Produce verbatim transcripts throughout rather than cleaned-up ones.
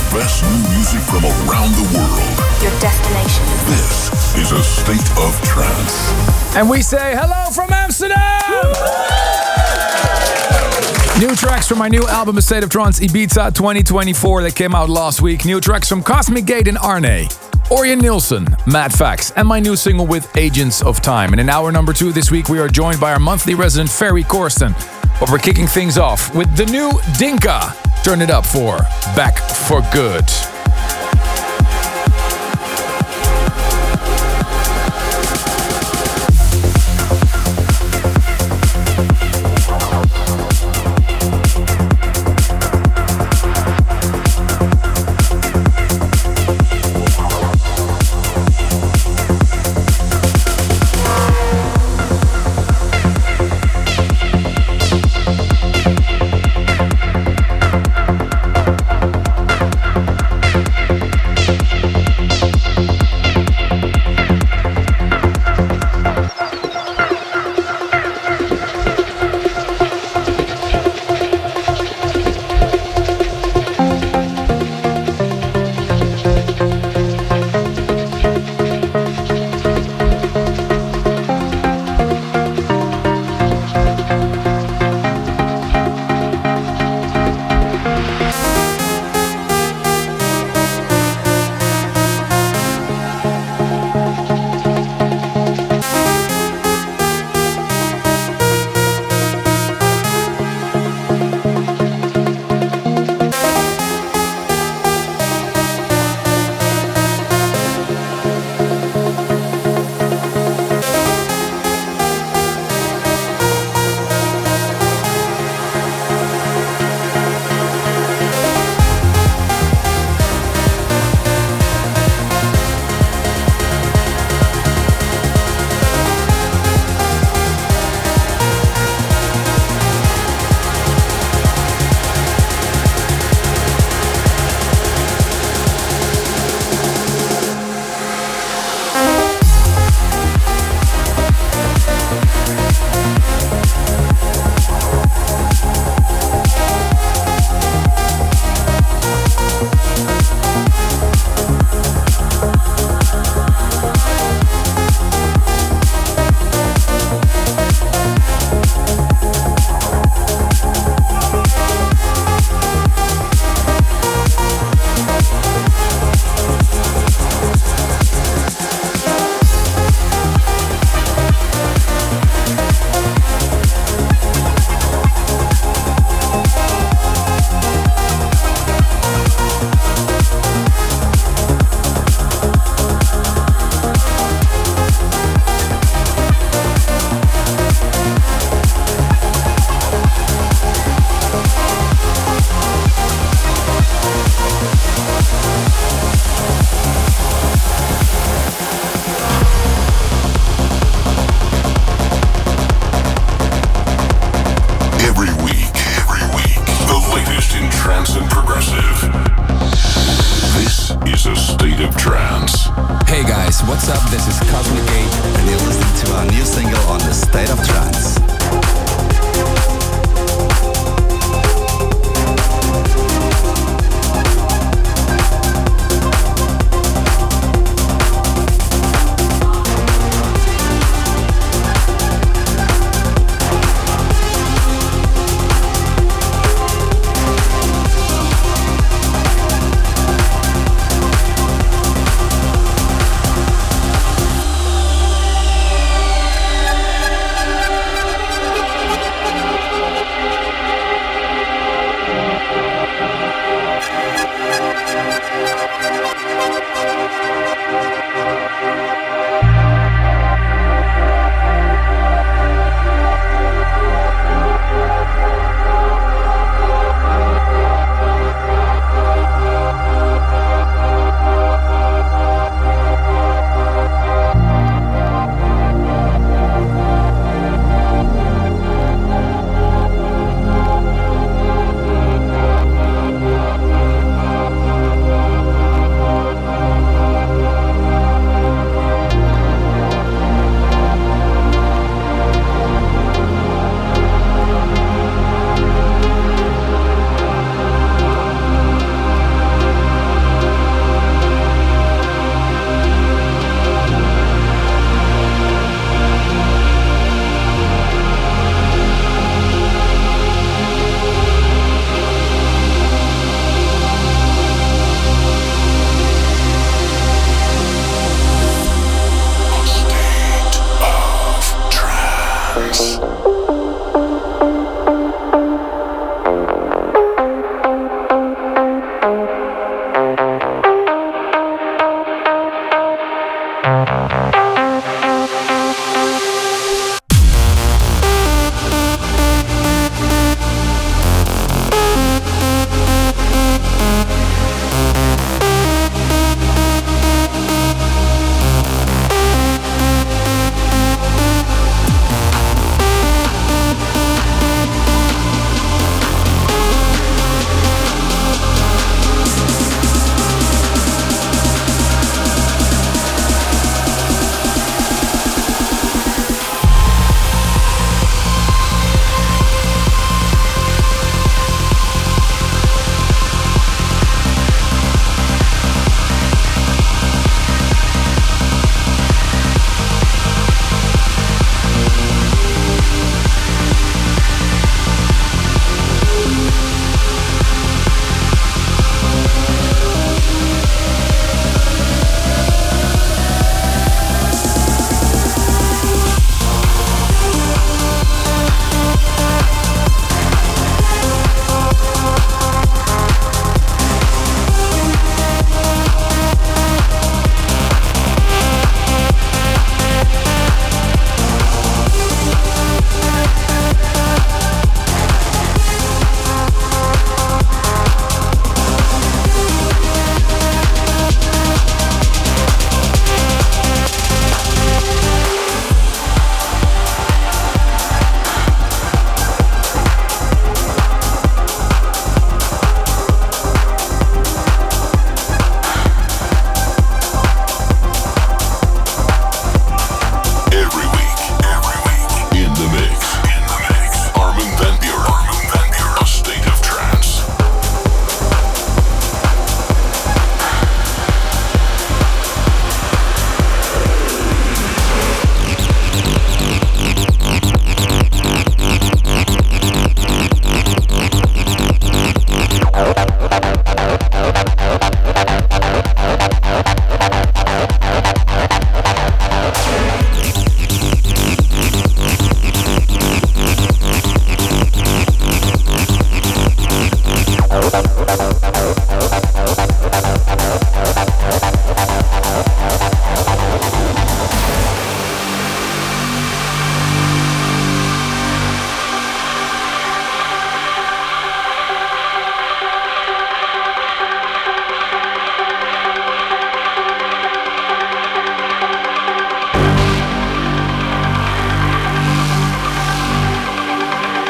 best new music from around the world. Your destination. This is a state of trance. And we say hello from Amsterdam! New tracks from my new album, A State of Trance Ibiza twenty twenty-four, that came out last week. New tracks from Cosmic Gate and Arne, Orjan Nilsen, Mad Facts, and my new single with Agents of Time. And in hour number two this week, we are joined by our monthly resident, Ferry Corsten. But we're kicking things off with the new Dinka. Turn it up for Back for Good.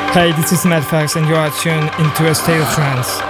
Hey, this is Matt Fax and you are tuned into a state of trance.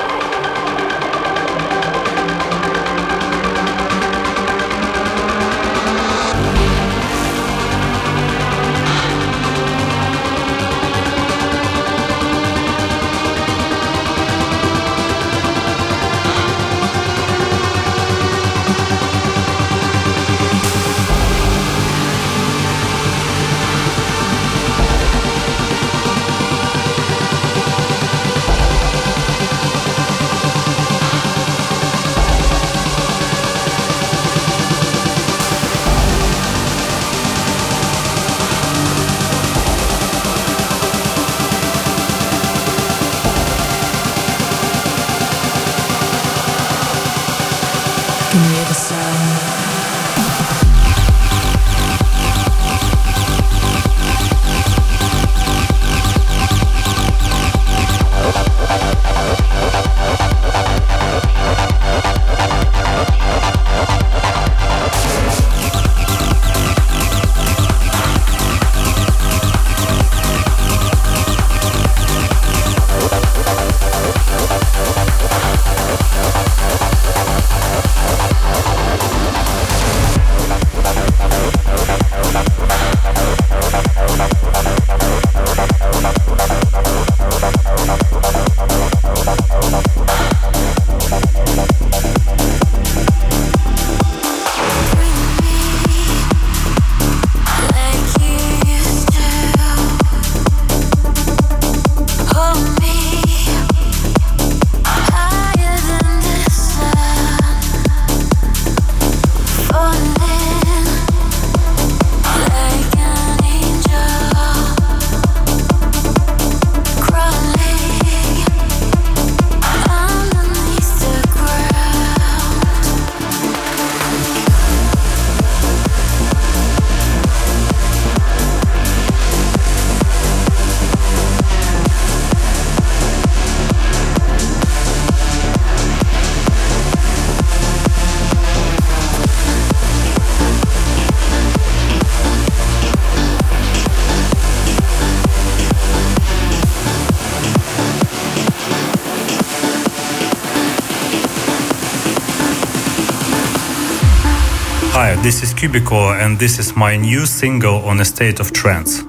Hi, this is Cubico and this is my new single on A State of Trance.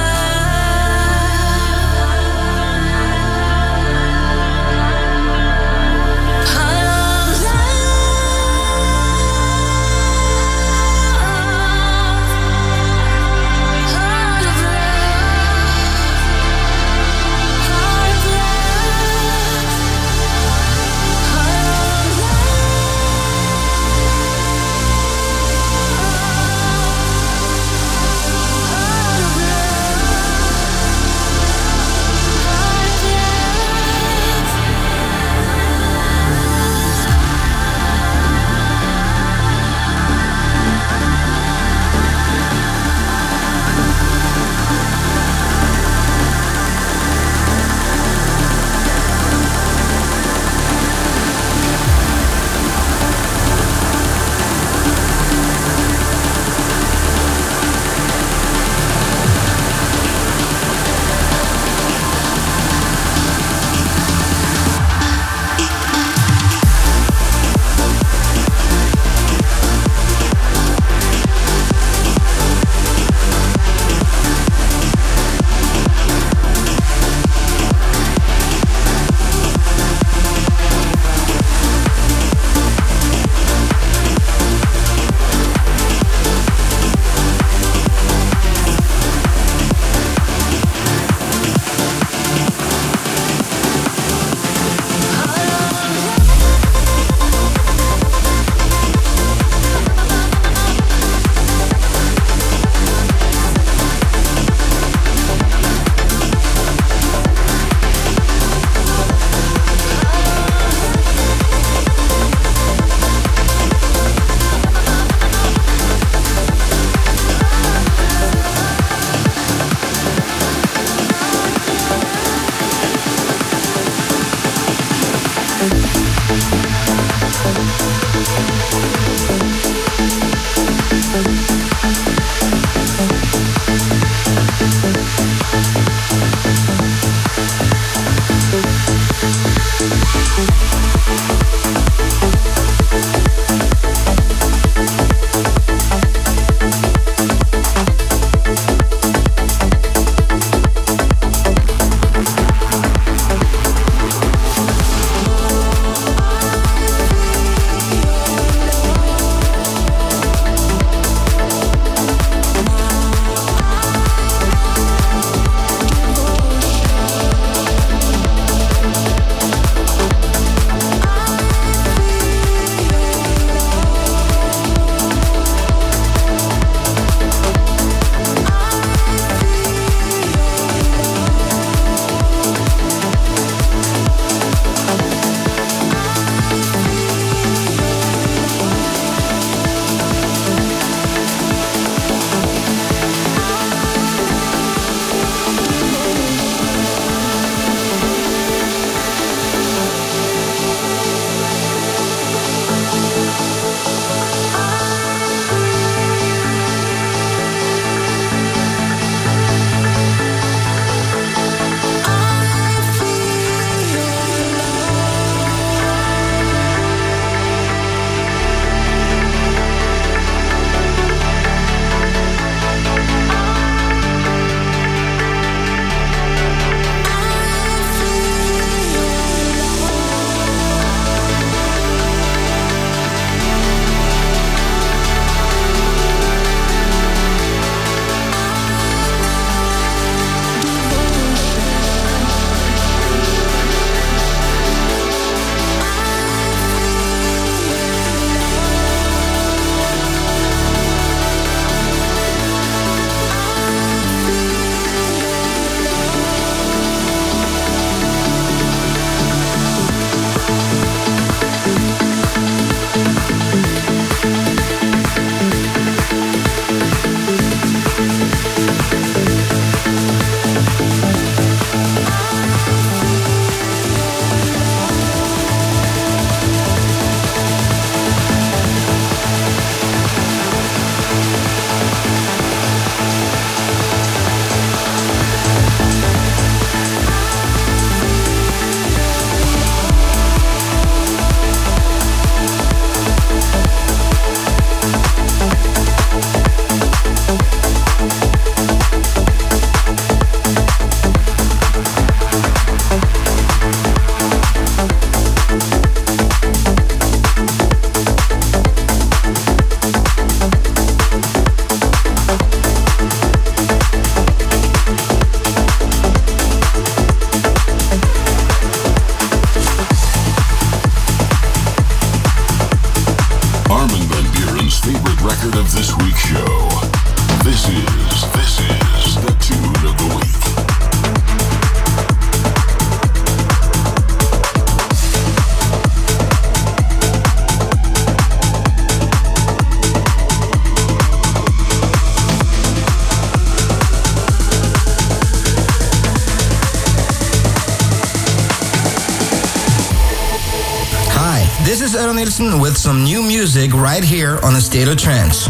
Heart of love. Jackson with some new music right here on A State of Trance.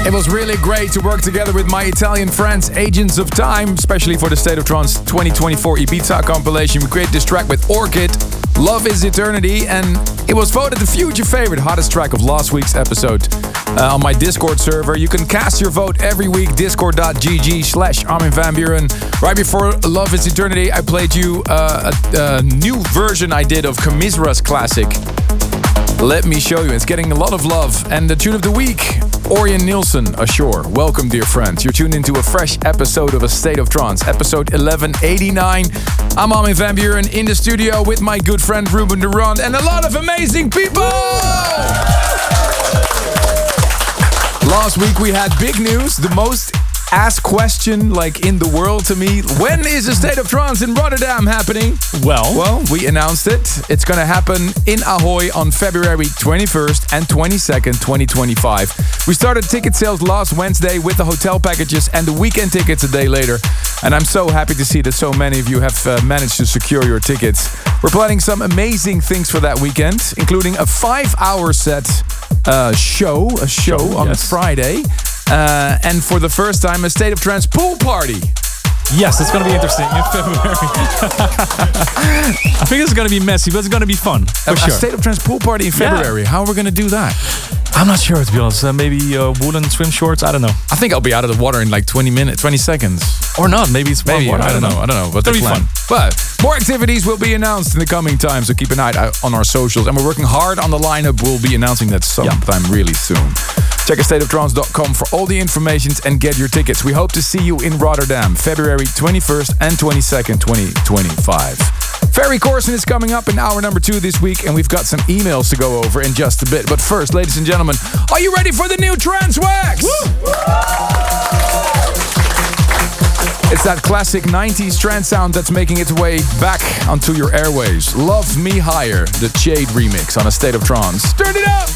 It was really great to work together with my Italian friends, Agents of Time, especially for the State of Trance twenty twenty-four Ibiza compilation. We created this track with Orchid, Love is Eternity, and it was voted the future favorite, hottest track of last week's episode. Uh, on my Discord server, you can cast your vote every week, discord.gg slash Armin van Buuren. Right before Love is Eternity, I played you uh, a, a new version I did of Kamisra's classic, Let Me Show You. It's getting a lot of love. And the tune of the week, Orion Nilsson, Ashore. Welcome, dear friends. You're tuned into a fresh episode of A State of Trance, episode eleven eighty-nine. I'm Armin van Buuren in the studio with my good friend Ruben Durand and a lot of amazing people! Last week we had big news, the most asked question like in the world to me. When is A State of Trance in Rotterdam happening? Well, well, we announced it. It's going to happen in Ahoy on February twenty-first and twenty-second, twenty twenty-five. We started ticket sales last Wednesday with the hotel packages and the weekend tickets a day later. And I'm so happy to see that so many of you have uh, managed to secure your tickets. We're planning some amazing things for that weekend, including a five-hour set uh, show, a show, show on yes. Friday. Uh, and for the first time, a State of Trance pool party. Yes, it's going to be interesting in February. I think it's going to be messy, but it's going to be fun. For a, sure. a State of Trance pool party in February. Yeah. How are we going to do that? I'm not sure, to be honest. Uh, maybe uh, woolen swim shorts. I don't know. I think I'll be out of the water in like twenty minutes, twenty seconds, or not. Maybe it's maybe water. I don't know. I don't know. But it'll be fun. But more activities will be announced in the coming time, so keep an eye out on our socials. And we're working hard on the lineup. We'll be announcing that sometime yeah. really soon. Check a state of trance dot com for all the information and get your tickets. We hope to see you in Rotterdam, February twenty-first and twenty-second, twenty twenty-five. Ferry Corsten is coming up in hour number two this week, and we've got some emails to go over in just a bit. But first, ladies and gentlemen, are you ready for the new Trance Wax? It's that classic nineties trance sound that's making its way back onto your airwaves. Love Me Higher, the Jade remix on A State of Trance. Turn it up!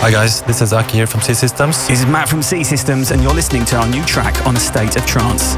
Hi guys, this is Aki here from C Systems. This is Matt from C Systems, and you're listening to our new track on A State of Trance.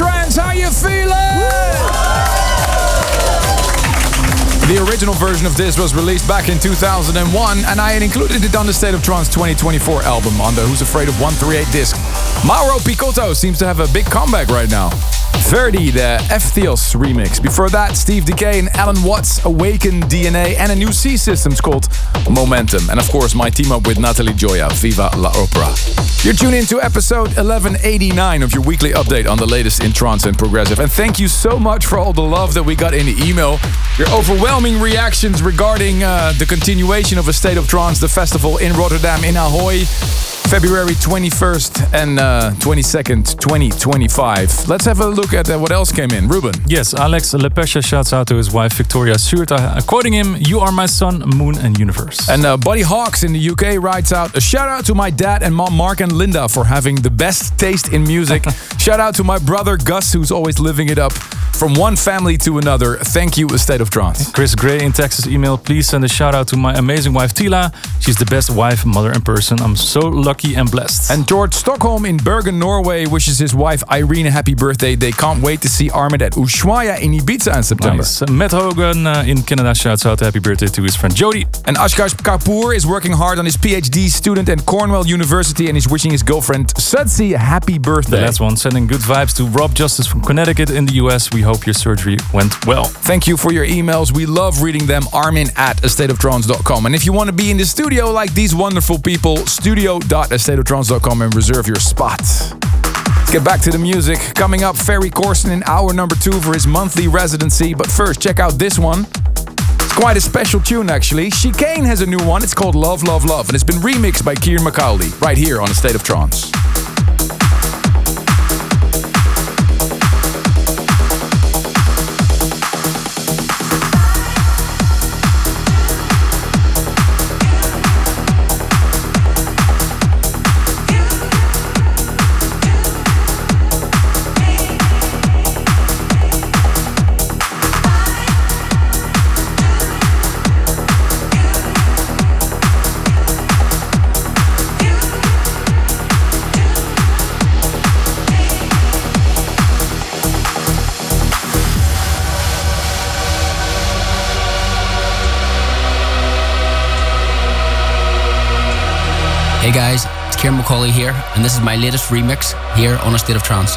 Trance. How you feeling? The original version of this was released back in two thousand one, and I had included it on the State of Trance twenty twenty-four album on the Who's Afraid of one thirty-eight disc. Mauro Picotto seems to have a big comeback right now. Verdi, the Fthios remix. Before that, Steve Decay and Alan Watts, Awaken D N A, and a new C Systems called Momentum. And of course, my team up with Natalie Gioia, Viva la Opera. You're tuned into episode eleven eighty-nine of your weekly update on the latest in trance and progressive. And thank you so much for all the love that we got in the email. Your overwhelming reactions regarding uh, the continuation of A State of Trance, the festival in Rotterdam in Ahoy. February twenty-first and uh, twenty-second, twenty twenty-five. Let's have a look at uh, what else came in. Ruben. Yes, Alex Lepesha shouts out to his wife Victoria Surta, uh, quoting him, "You are my sun, moon and universe." And uh, Buddy Hawks in the U K writes out, "A shout out to my dad and mom Mark and Linda for having the best taste in music. Shout out to my brother Gus, who's always living it up. From one family to another, thank you, A State of Trance." Chris Gray in Texas email, "Please send a shout out to my amazing wife Tila. She's the best wife, mother and person. I'm so lucky and blessed." And George Stockholm in Bergen, Norway wishes his wife Irene a happy birthday. They can't wait to see Armin at Ushuaia in Ibiza in September. Nice. Matt Hogan uh, in Canada shouts out happy birthday to his friend Jody. And Ashkash Kapoor is working hard on his PhD student at Cornell University and is wishing his girlfriend Sudsi a happy birthday. The last one, sending good vibes to Rob Justice from Connecticut in the U S. We hope your surgery went well. Thank you for your emails. We love reading them. Armin at a state of trance dot com. And if you want to be in the studio like these wonderful people, studio dot a state of trance dot com and reserve your spot. Let's get back to the music. Coming up, Ferry Corsten in hour number two for his monthly residency. But first, check out this one. It's quite a special tune, actually. Chicane has a new one. It's called Love, Love, Love. And it's been remixed by Kieran McCauley right here on A State of Trance. Hey guys, it's Kieran McCauley here, and this is my latest remix here on A State of Trance.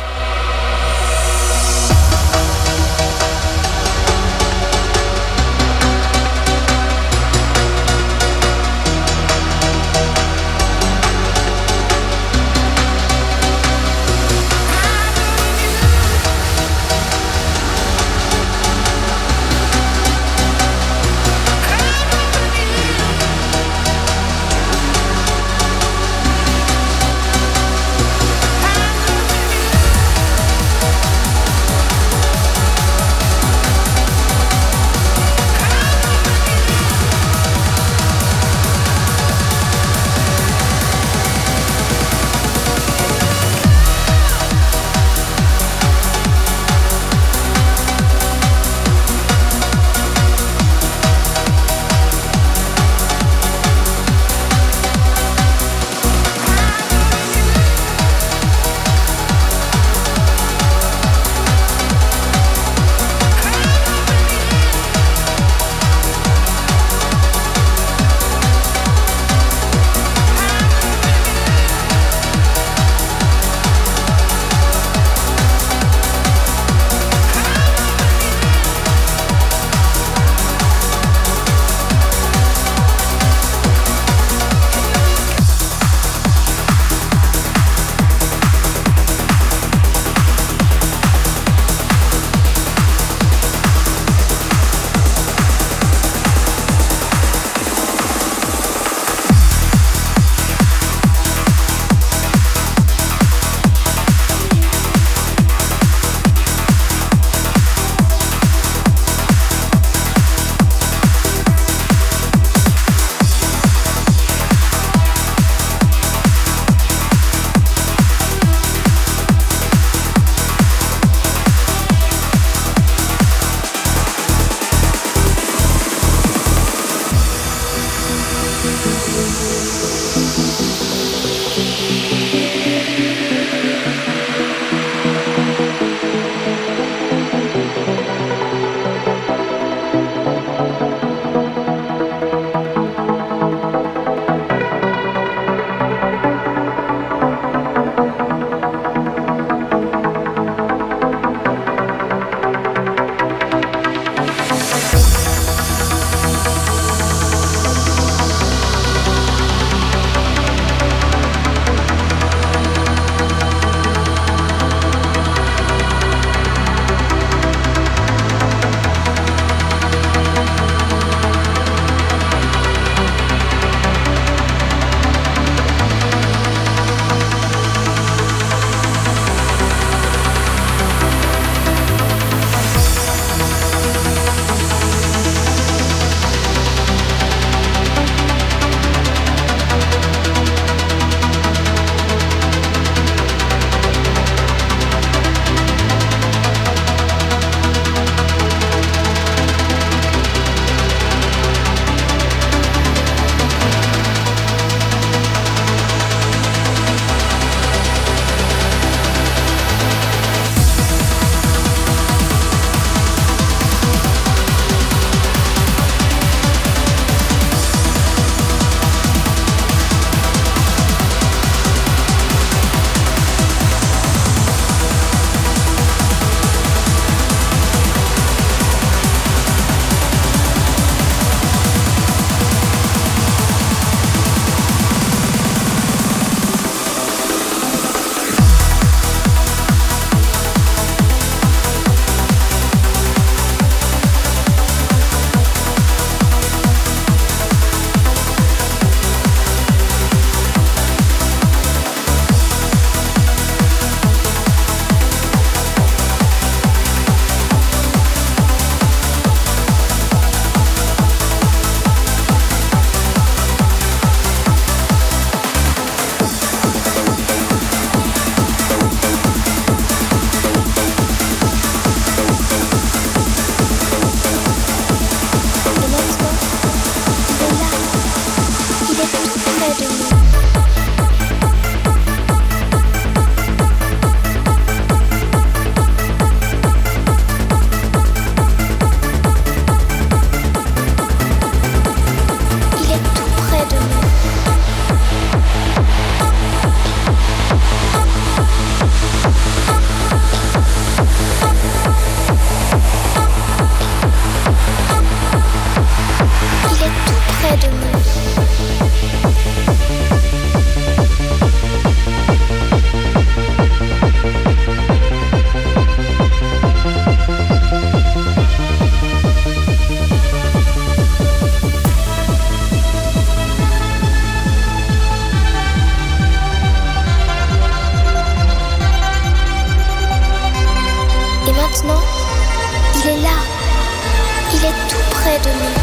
de nous.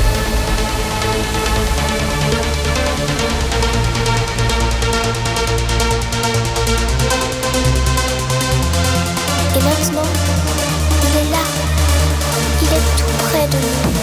Et maintenant, il est là, il est tout près de nous.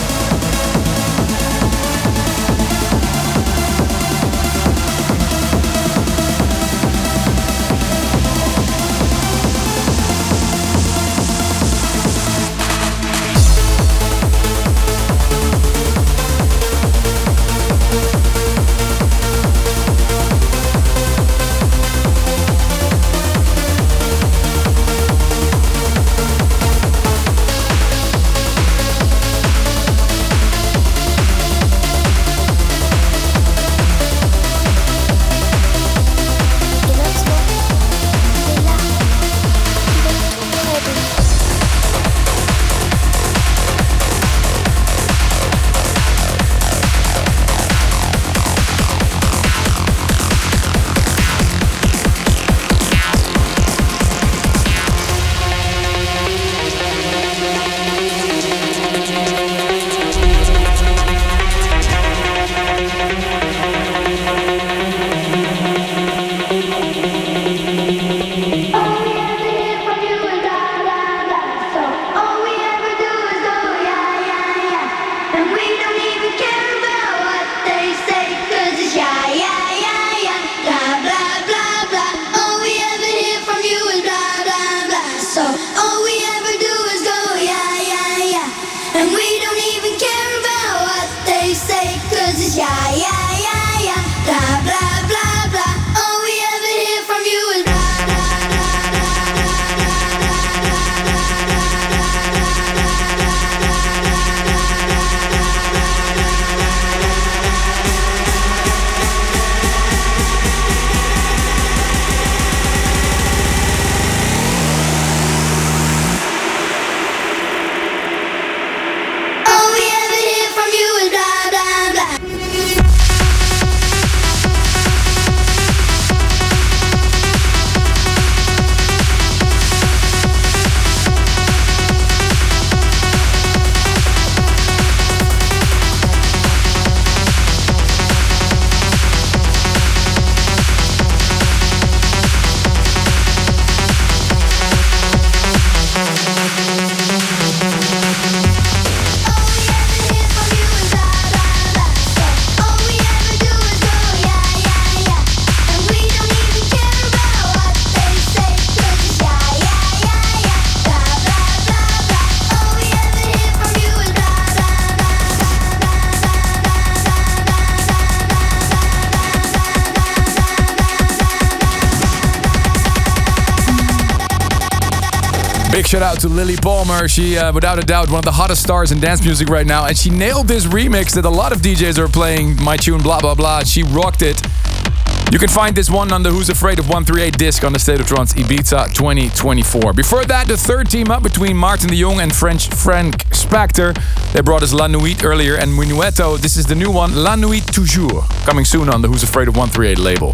Big shout out to Lily Palmer. She, uh, without a doubt, one of the hottest stars in dance music right now. And she nailed this remix that a lot of D Js are playing. My tune, blah, blah, blah. She rocked it. You can find this one on the Who's Afraid of one thirty-eight disc on the State of Trance Ibiza twenty twenty-four. Before that, the third team up between Martin de Jong and French Frank Spector. They brought us La Nuit earlier, and Minuetto. This is the new one, La Nuit Toujours. Coming soon on the Who's Afraid of one thirty-eight label.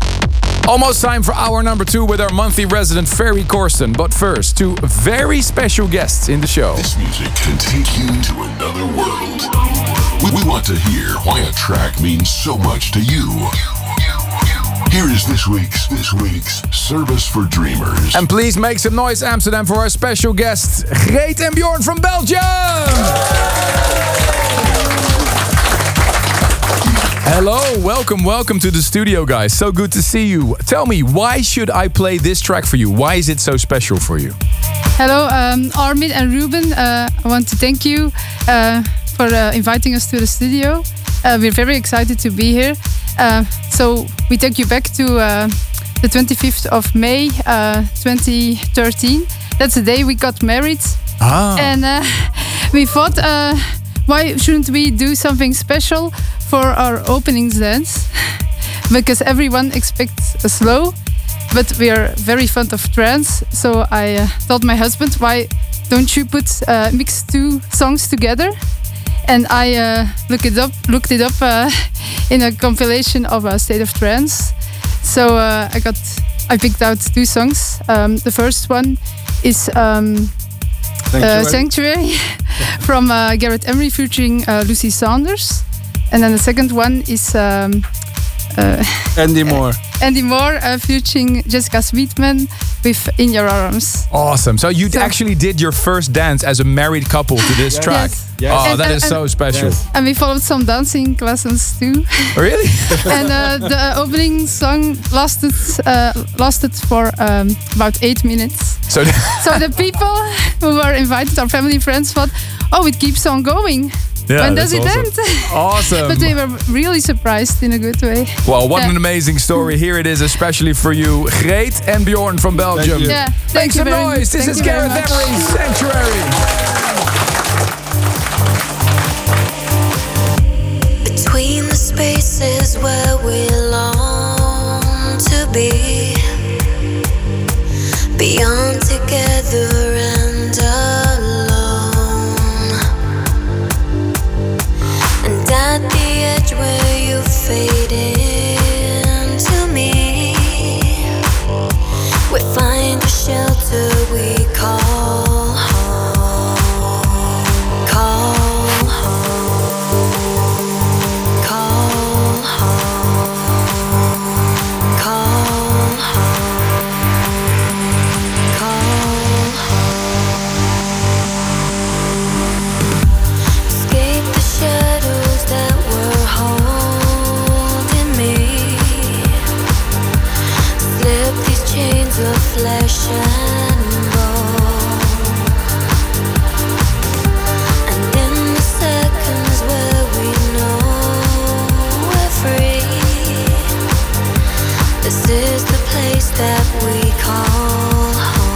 Almost time for hour number two with our monthly resident Ferry Corsten. But first, two very special guests in the show. This music can take you to another world. We, we want to hear why a track means so much to you. Here is this week's this week's Service for Dreamers. And please make some noise, Amsterdam, for our special guests, Greet and Bjorn from Belgium. Hello, welcome, welcome to the studio, guys. So good to see you. Tell me, why should I play this track for you? Why is it so special for you? Hello, um, Armin and Ruben. Uh, I want to thank you uh, for uh, inviting us to the studio. Uh, we're very excited to be here. Uh, so we take you back to uh, the twenty-fifth of May, uh, twenty thirteen. That's the day we got married. Ah. And uh, we thought, uh, why shouldn't we do something special for our openings dance? Because everyone expects a slow, but we are very fond of trance. So I uh, told my husband, why don't you put uh, mix two songs together? And I uh, looked it up, looked it up uh, in a compilation of a State of Trance. So uh, I got, I picked out two songs. Um, the first one is um, Sanctuary. Uh, Sanctuary. from uh, Garrett Emery featuring uh, Lucy Saunders. And then the second one is um, uh, Andy Moore. Andy Moore uh, featuring Jessica Sweetman with In Your Arms. Awesome. So you So- actually did your first dance as a married couple to this Yes. track. Yes. Yes. Oh, And- that and- is and- so special. Yes. And we followed some dancing lessons too. Really? And uh, the opening song lasted uh, lasted for um, about eight minutes. So So the people who were invited, our family friends, thought, "Oh, it keeps on going. Yeah, when does that's it awesome. end?" Awesome. But they were really surprised in a good way. Well, what Yeah. an amazing story. Here it is, especially for you, Greet and Bjorn from Belgium. you. Yeah, Make thank you some very noise. much. This Thank is you very Gareth much. Emery's Sanctuary. Between the spaces where we long to be, beyond together and alone, and at the edge where you fade into me, we find a shelter we call home, call home. Call home, call home, call home. Escape the shadows that were holding me. Slip these chains of flesh and bone. And in the seconds where we know we're free, this is the place that we call home.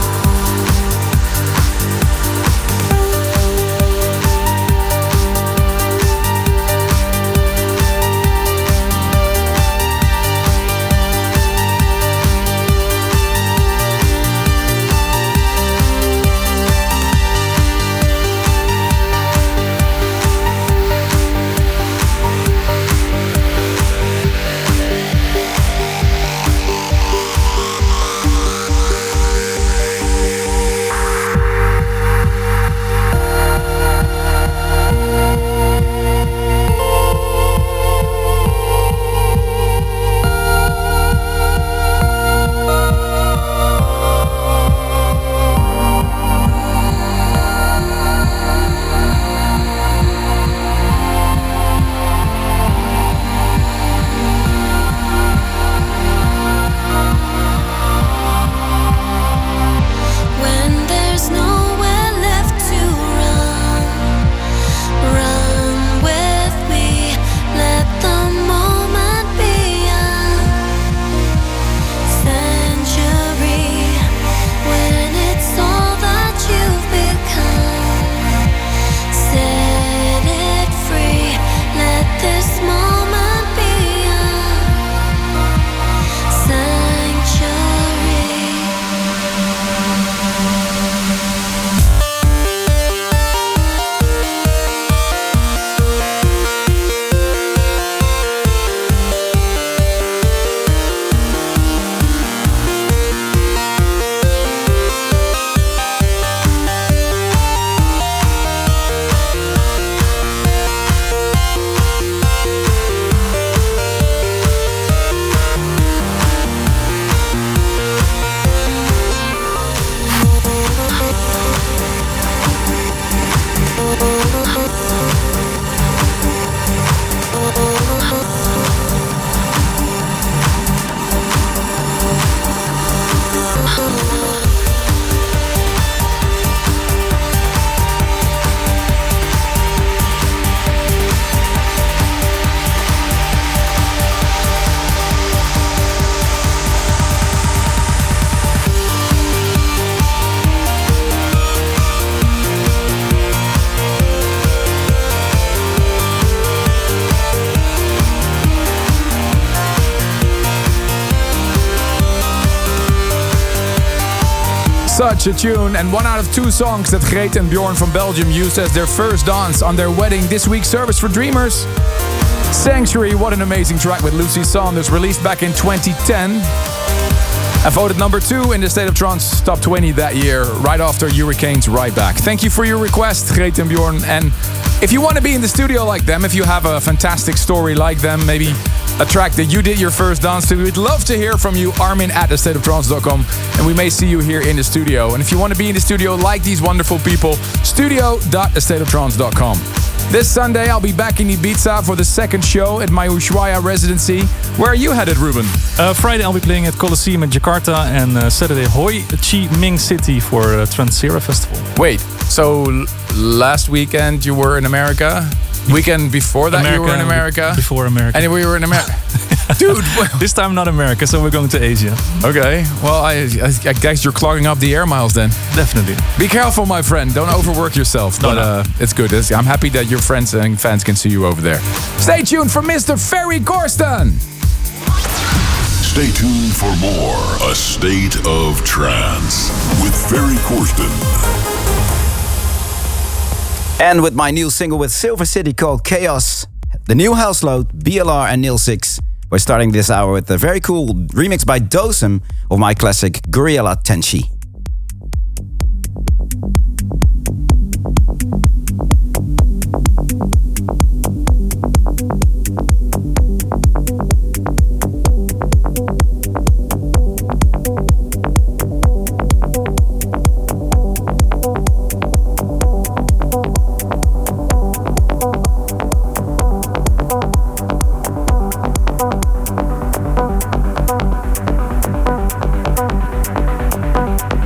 When there's nowhere left to run, run with me. Let the moment be a century. When it's all that you've become, set it free. Let this moment be a sanctuary. Such a tune, and one out of two songs that Greet and Bjorn from Belgium used as their first dance on their wedding this week's Service for Dreamers. Sanctuary, what an amazing track with Lucy Saunders, released back in twenty ten. And voted number two in the State of Trance Top twenty that year, right after Hurricanes Right Back. Thank you for your request, Greet and Bjorn. And if you want to be in the studio like them, if you have a fantastic story like them, maybe a track that you did your first dance to, we'd love to hear from you. Armin at the state of trance dot com, and we may see you here in the studio. And if you want to be in the studio like these wonderful people, studio dot the state of trance dot com. This Sunday, I'll be back in Ibiza for the second show at my Ushuaia residency. Where are you headed, Ruben? Uh, Friday, I'll be playing at Colosseum in Jakarta, and uh, Saturday, Hoi Chi Minh City for uh, Transera Festival. Wait, so l- last weekend you were in America? Weekend before that America, you were in America? Before America. And we were in America. Dude, this time not America, so we're going to Asia. Okay, well, I, I, I guess you're clogging up the air miles then. Definitely. Be careful, my friend. Don't overwork yourself. No, but no. Uh, it's good. It's, I'm happy that your friends and fans can see you over there. Stay tuned for Mister Ferry Corsten. Stay tuned for more A State of Trance with Ferry Corsten. And with my new single with Silver City called Chaos, the new house load, B L R and Nil six. We're starting this hour with a very cool remix by Dosem of my classic Gorilla Tenshi. Thank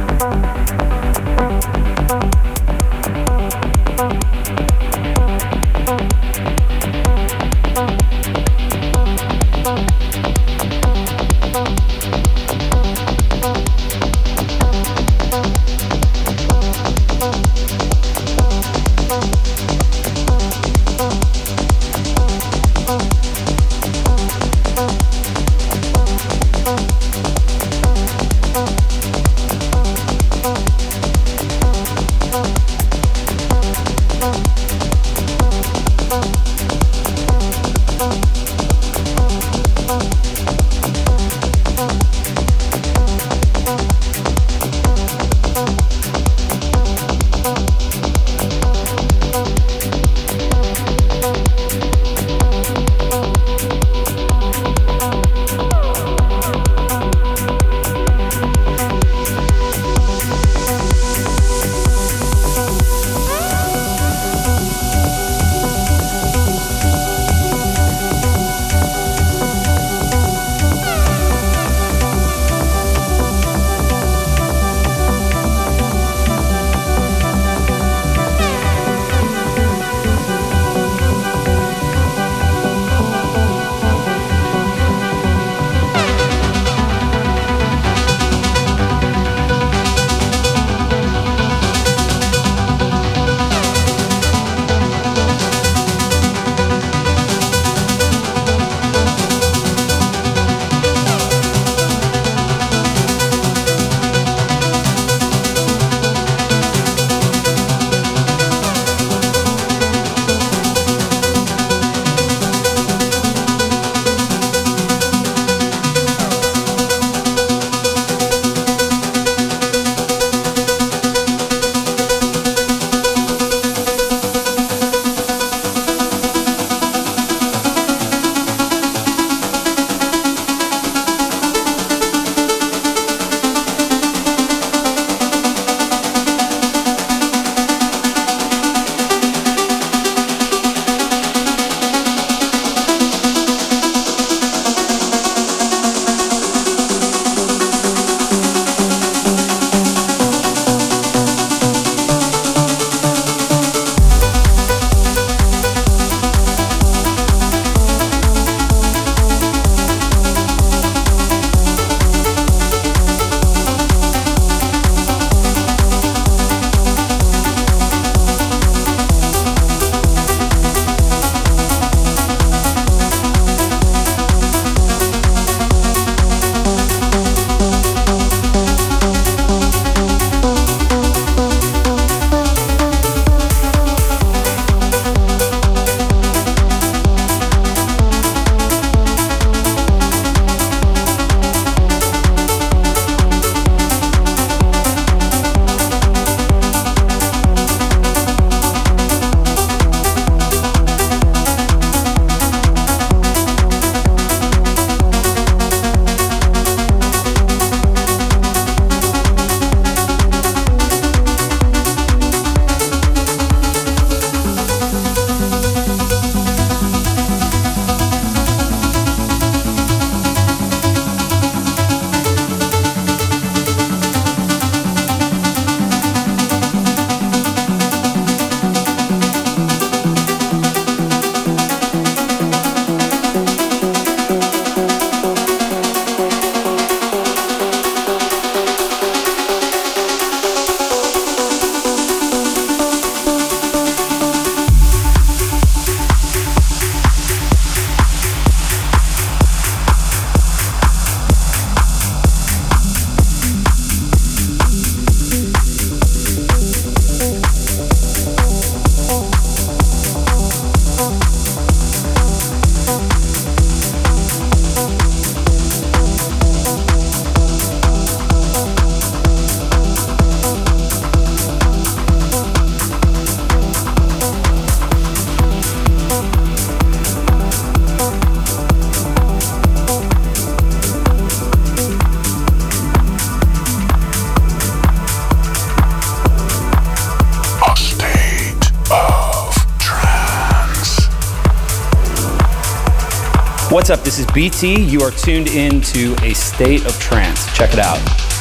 What's up? This is B T. You are tuned in to A State of Trance. Check it out.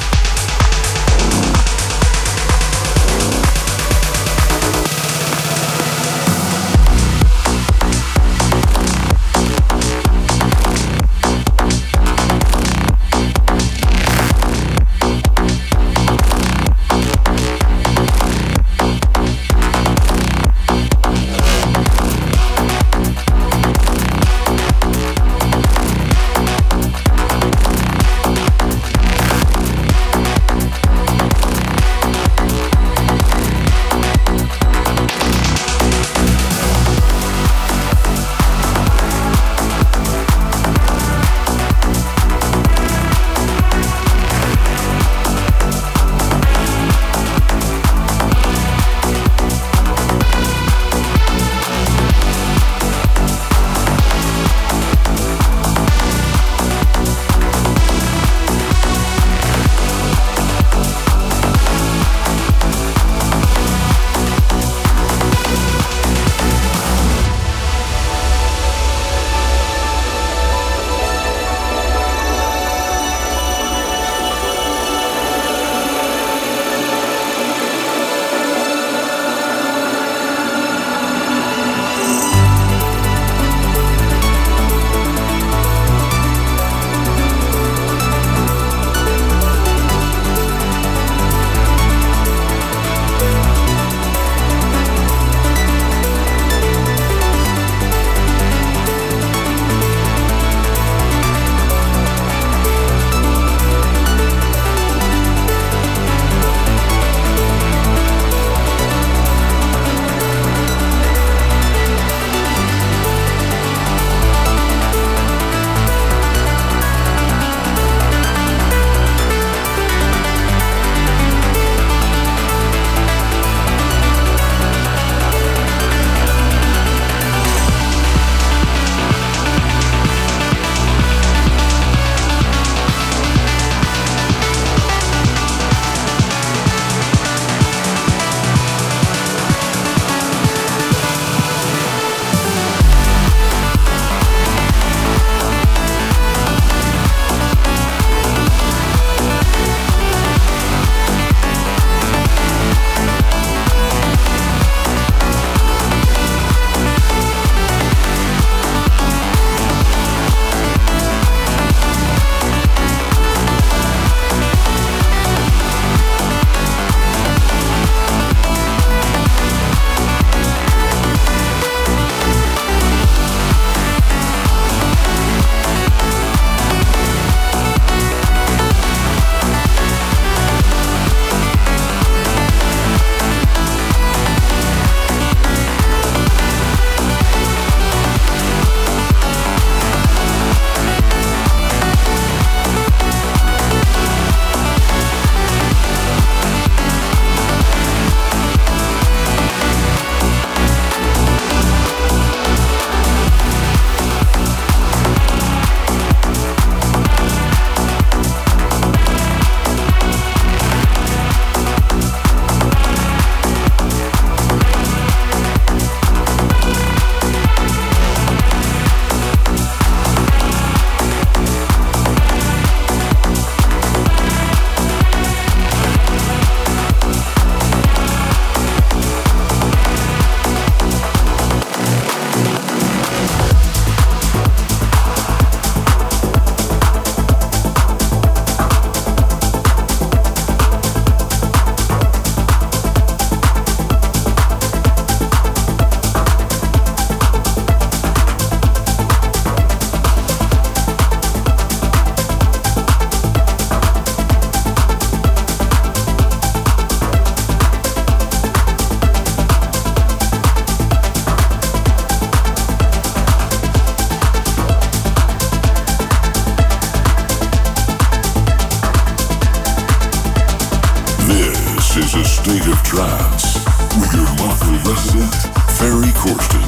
State of Trance with your monthly resident, Ferry Corsten.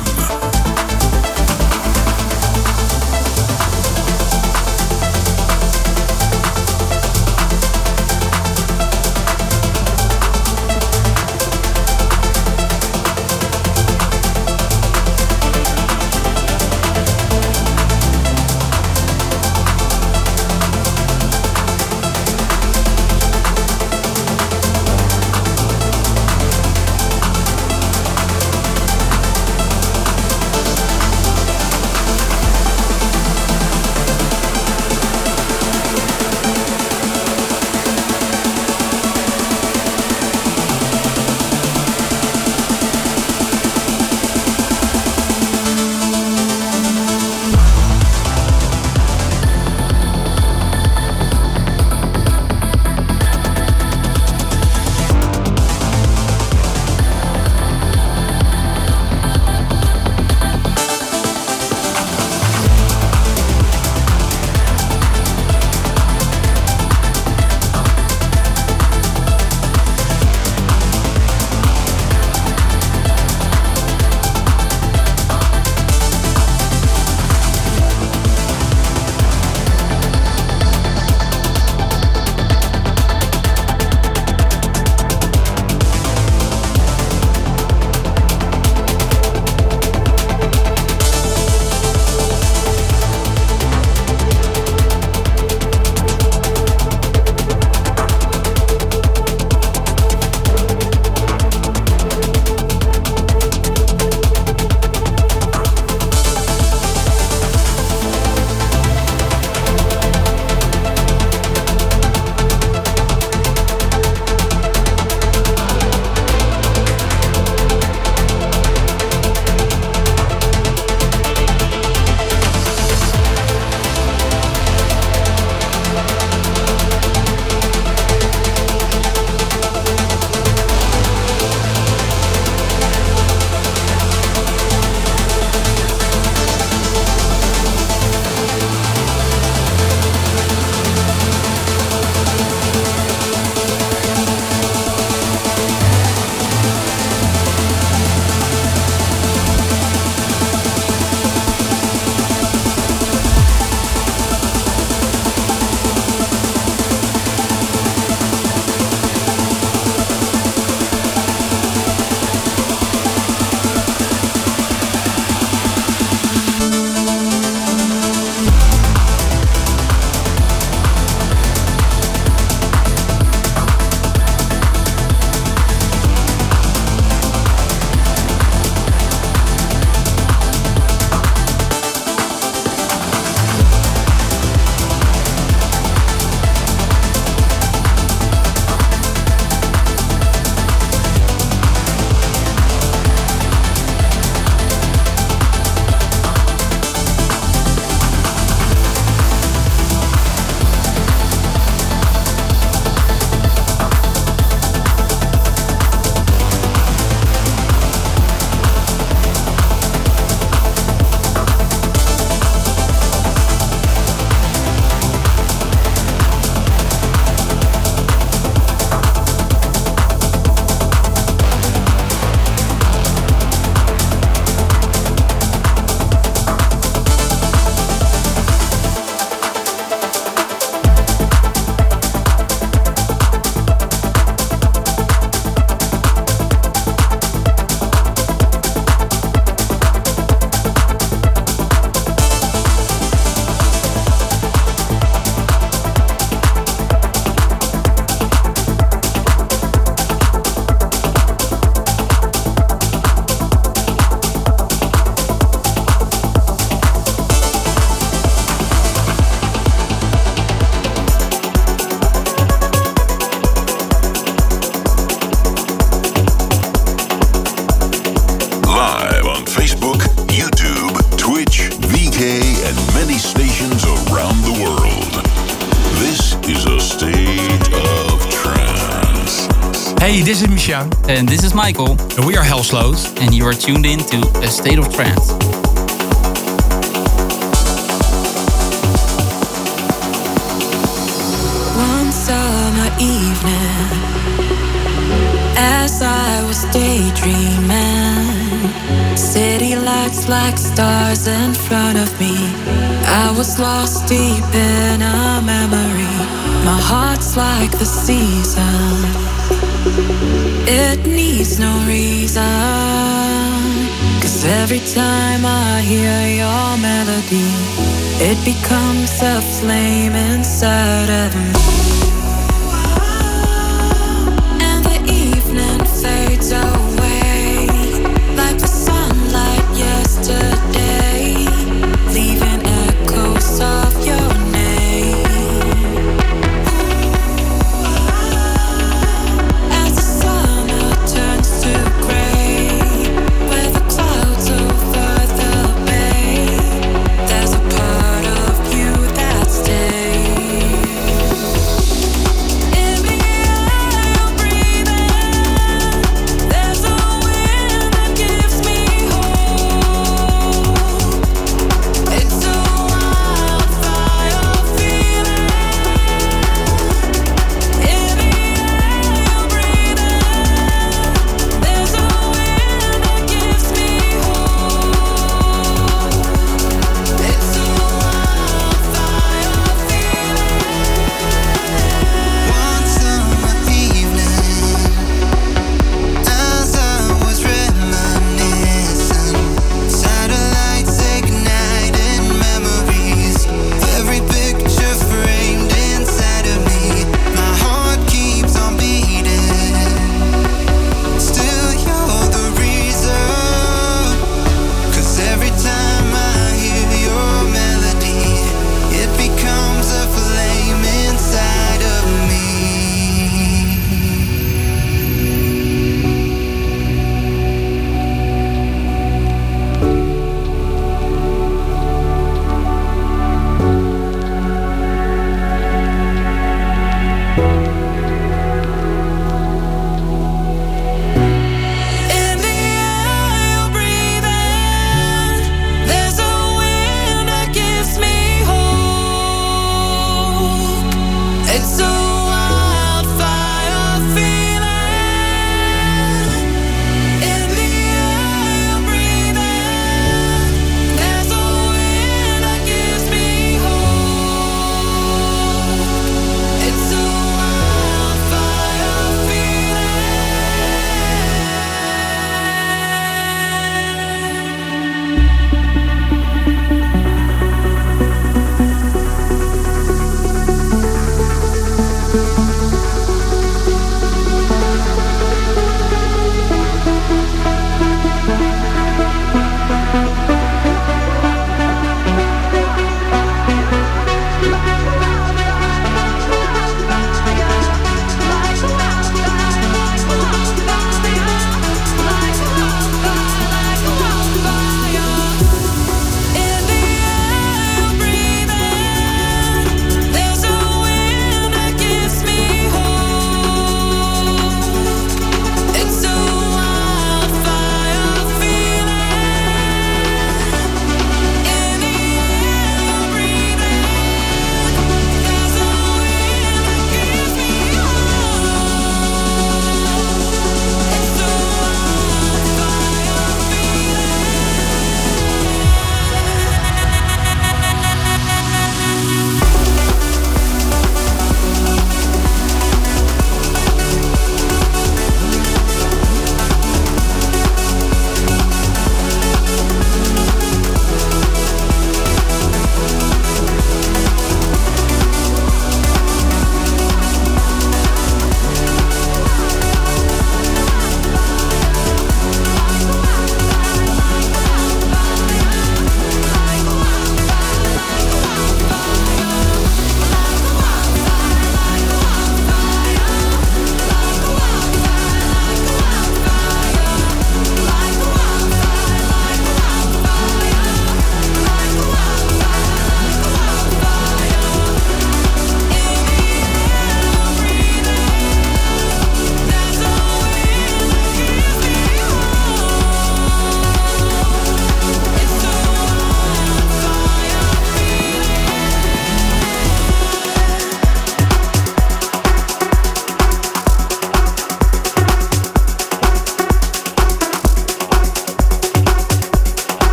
is a state of trance. Hey, this is Michel. And this is Michael. And we are Hellslowed. And you are tuned in to A State of Trance. One summer evening, as I was daydreaming, city lights like stars in front of me. I was lost deep in a memory. My heart's like the season, it needs no reason. Cause every time I hear your melody, it becomes a flame inside of me. And the evening fades away like the sunlight yesterday, leaving echoes of your name. As the summer turns to gray, where the clouds over the bay, there's a part of you that stays.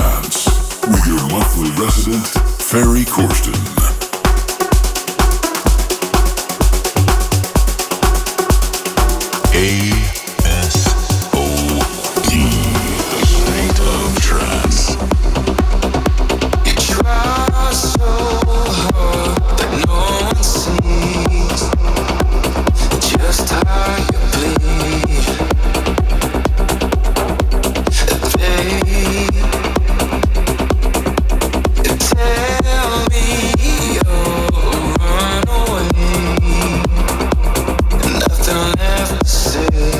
Trance with your monthly resident, Ferry Corsten. A S O D, State of Trance. You try so hard that no one sees just how you bleed. They tell me you'll run away, nothing left to say.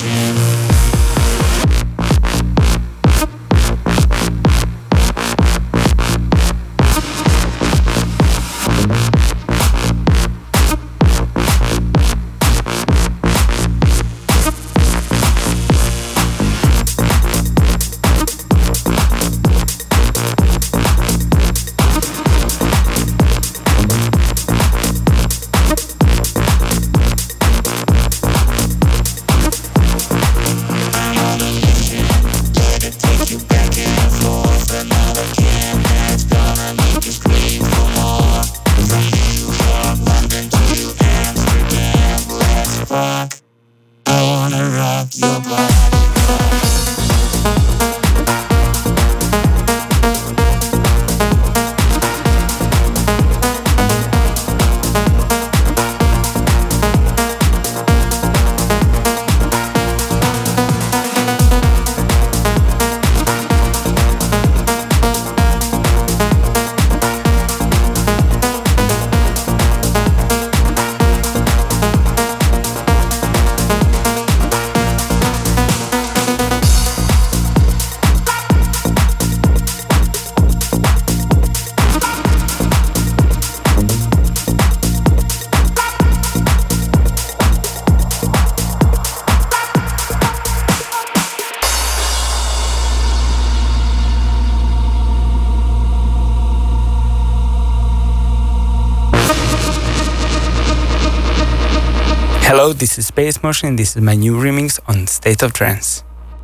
Hello, this is Space Motion and this is my new remix on State of Trance.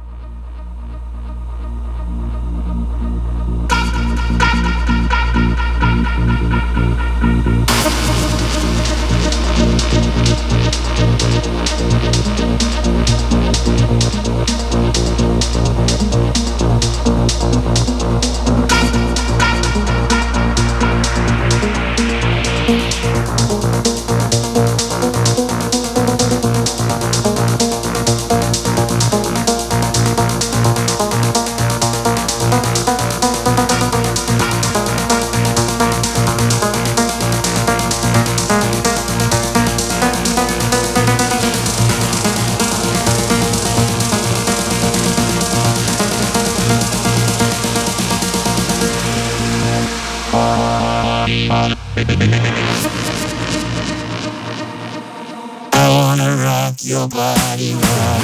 I wanna rock your body rock.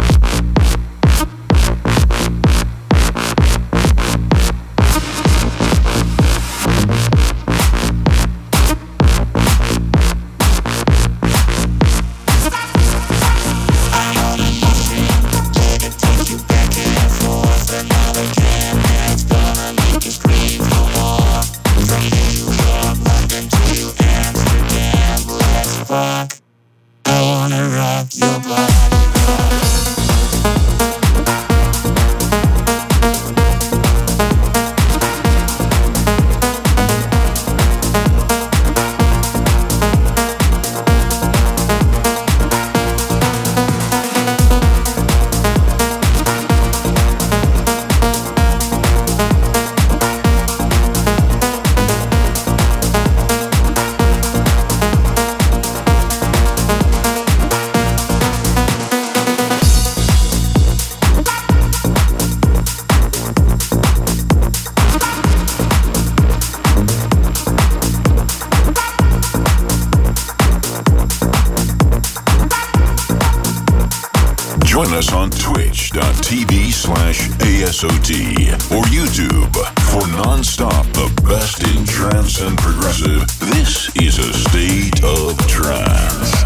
Join us on twitch.tv slash ASOT or YouTube for non-stop the best in trance and progressive. This is a State of Trance.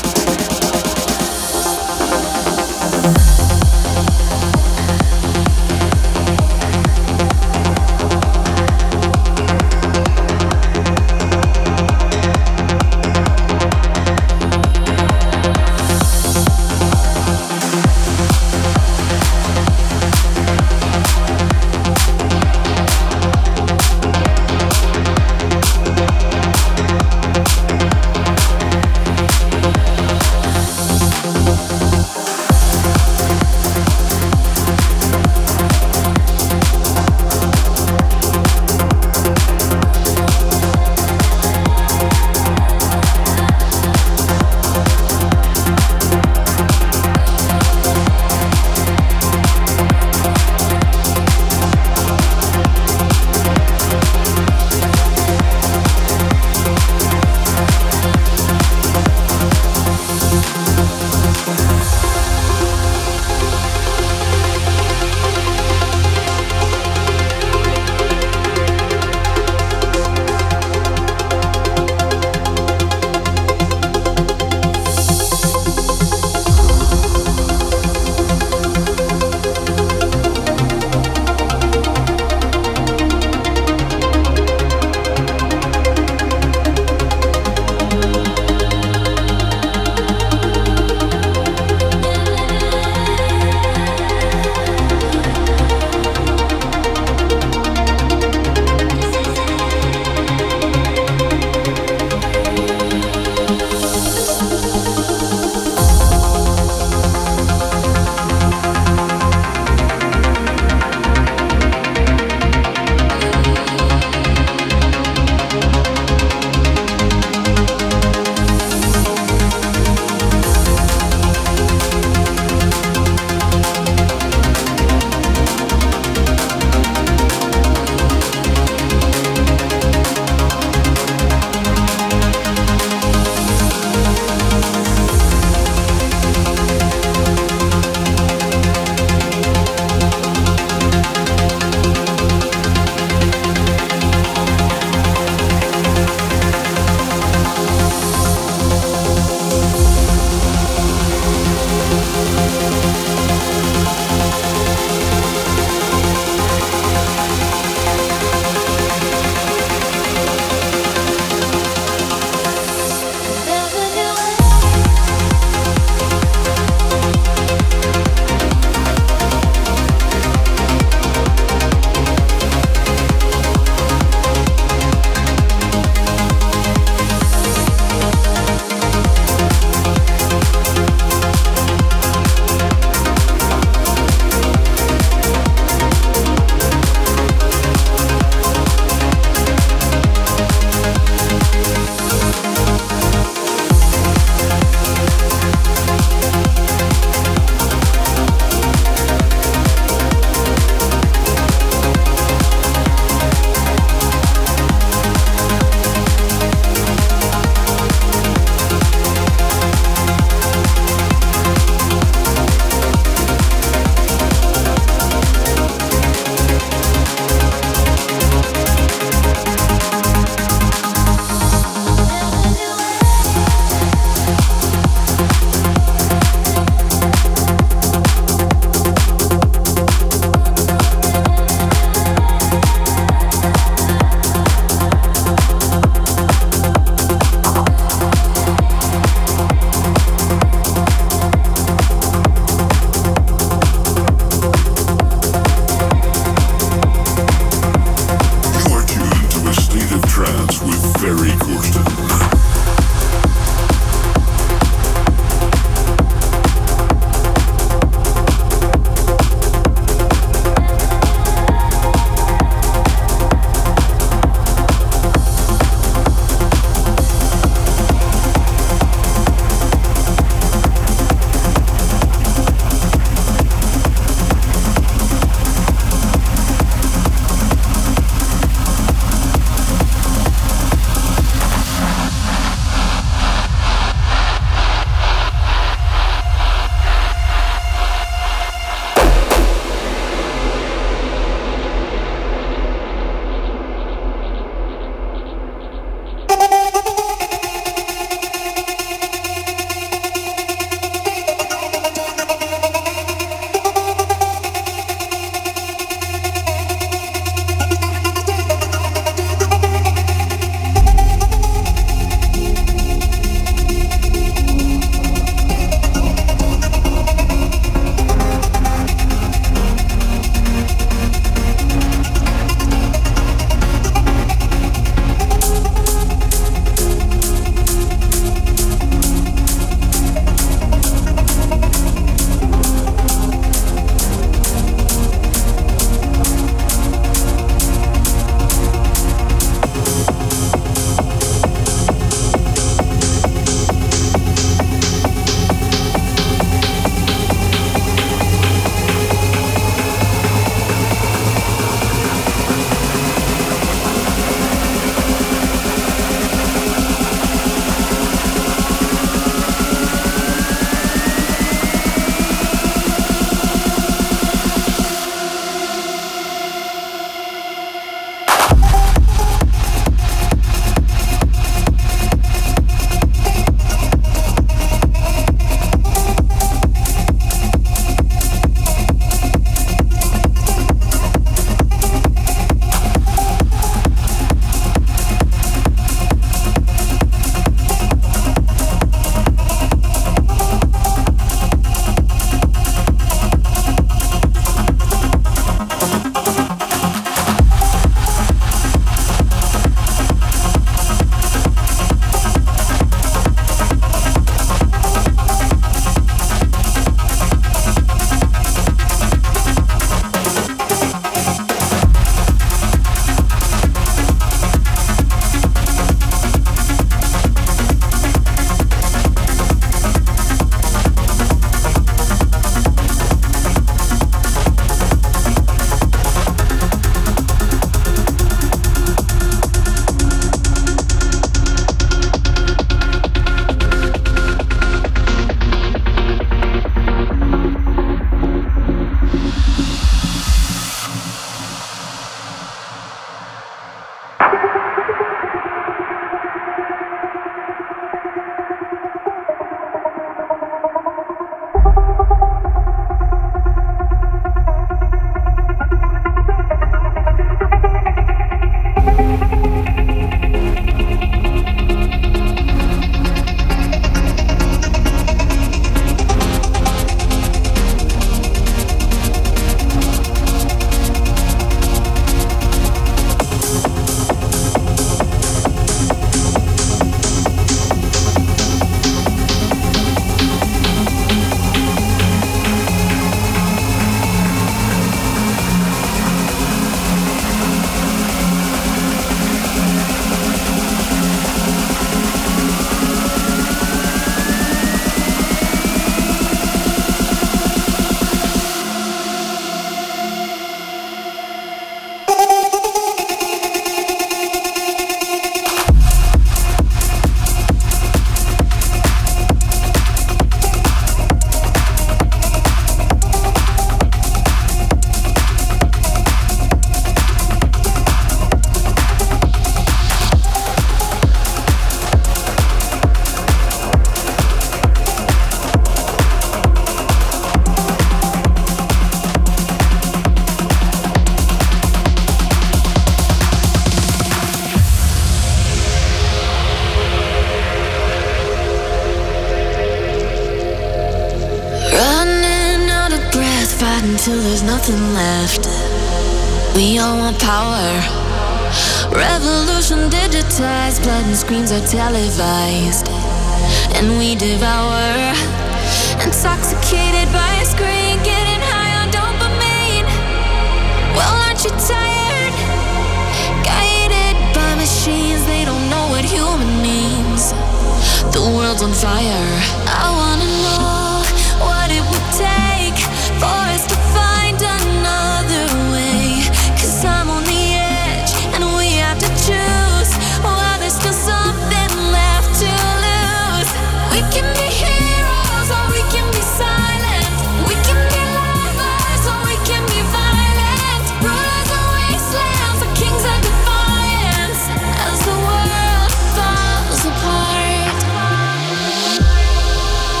nothing left. We all want power. Revolution digitized, blood and screens are televised. And we devour, intoxicated by a screen, getting high on dopamine. Well, aren't you tired? Guided by machines, they don't know what human means. The world's on fire. I wanna know what it would take for us to find another way. Cause I'm on the edge and we have to choose. While there's still something left to lose. We can be heroes or we can be silent. We can be lovers or we can be violent. Rulers of wastelands or kings of defiance. As the world falls apart.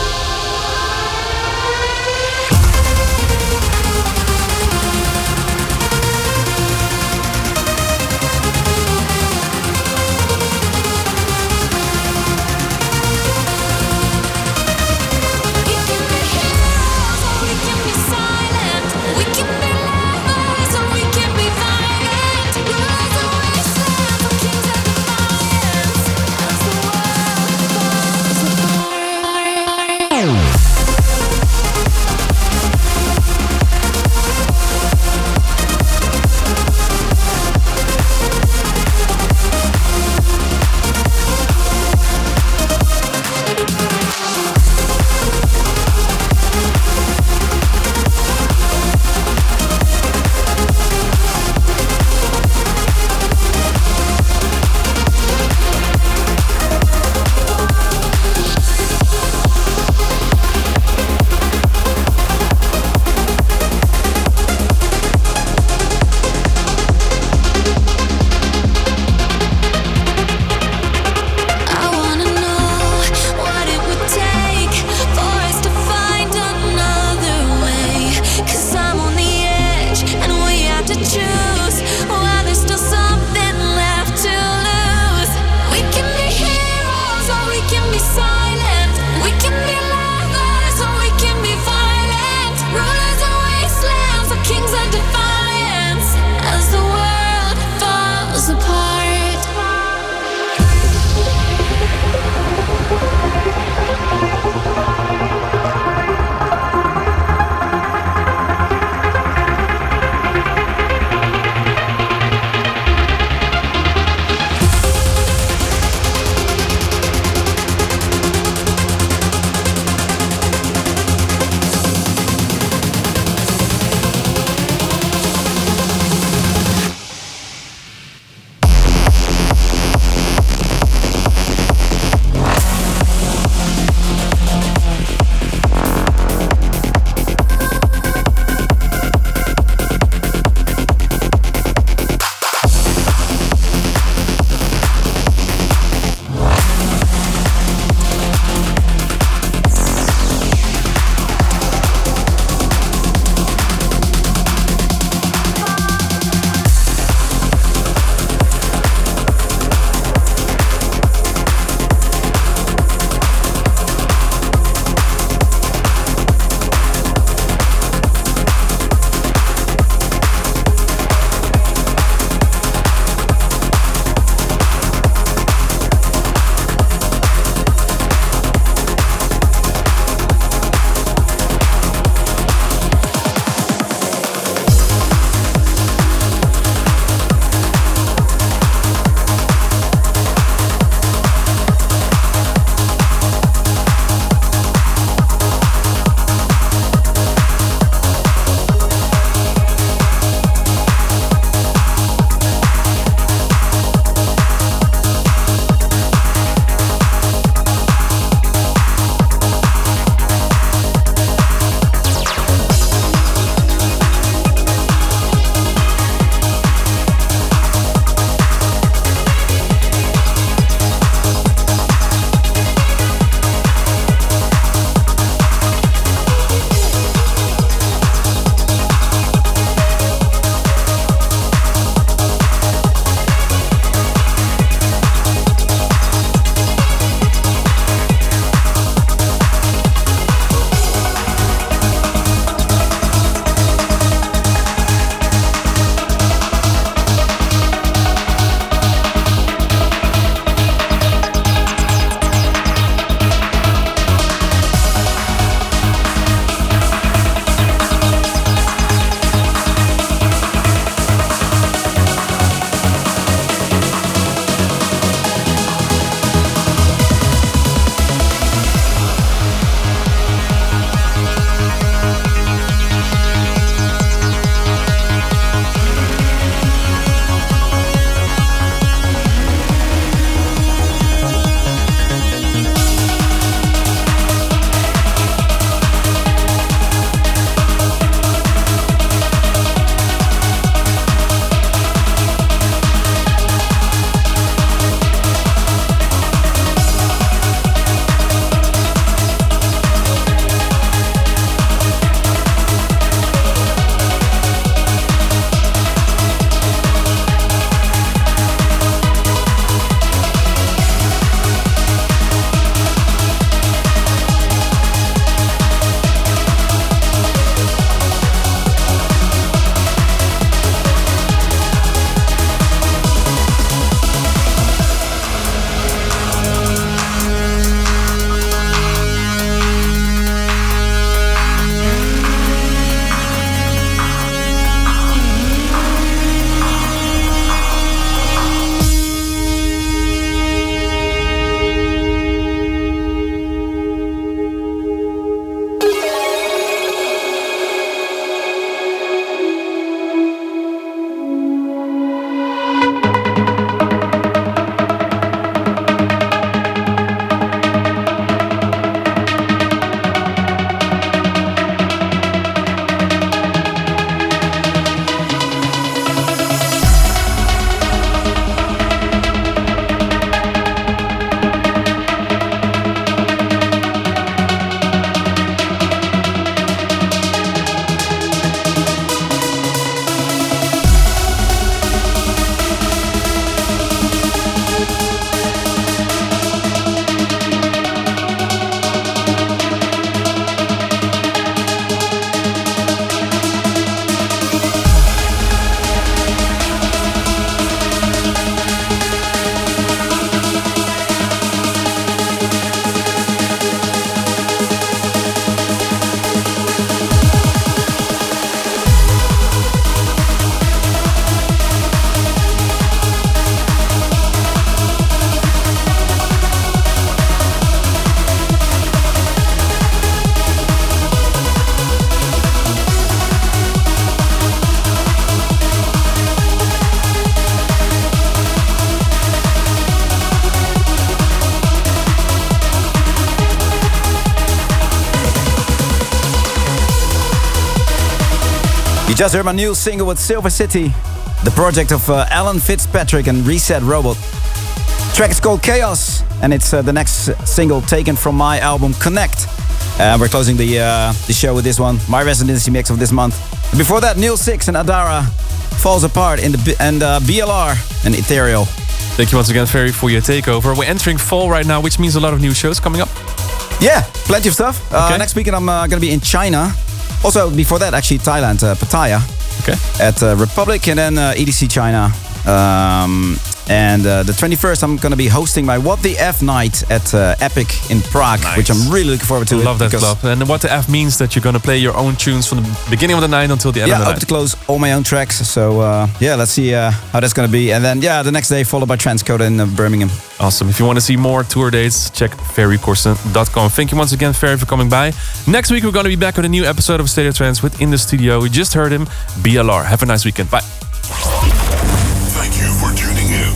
just heard my new single with Silver City, the project of uh, Alan Fitzpatrick and Reset Robot. The track is called Chaos, and it's uh, the next single taken from my album Connect. Uh, we're closing the uh, the show with this one, my residency mix of this month. Before that, Neil Six and Adara, Falls Apart, in the B- and uh, B L R and Ethereal. Thank you once again, Ferry, for your takeover. We're entering fall right now, which means a lot of new shows coming up. Yeah, plenty of stuff. Uh, okay. Next weekend I'm uh, going to be in China. Also, before that, actually, Thailand, uh, Pattaya. Okay. At uh, Republic, and then uh, E D C China. Um, and uh, the twenty-first, I'm going to be hosting my What the F night at uh, Epic in Prague, nice. Which I'm really looking forward to. I love that club. And What the F means that you're going to play your own tunes from the beginning of the night until the end yeah, of the night. Yeah, up to close all my own tracks. So uh, yeah, let's see uh, how that's going to be. And then yeah, the next day followed by Transcoder in uh, Birmingham. Awesome. If you want to see more tour dates, check ferry corsten dot com. Thank you once again, Ferry, for coming by. Next week, we're going to be back with a new episode of State of Trance with In the Studio. We just heard him, B L R. Have a nice weekend. Bye. Thank you for tuning in.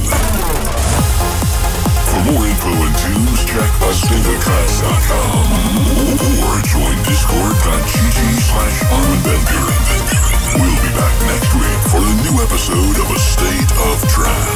For more info and tunes, check a state of trance dot com or join discord.gg slash Armin Van Buren. We'll be back next week for a new episode of A State of Trance.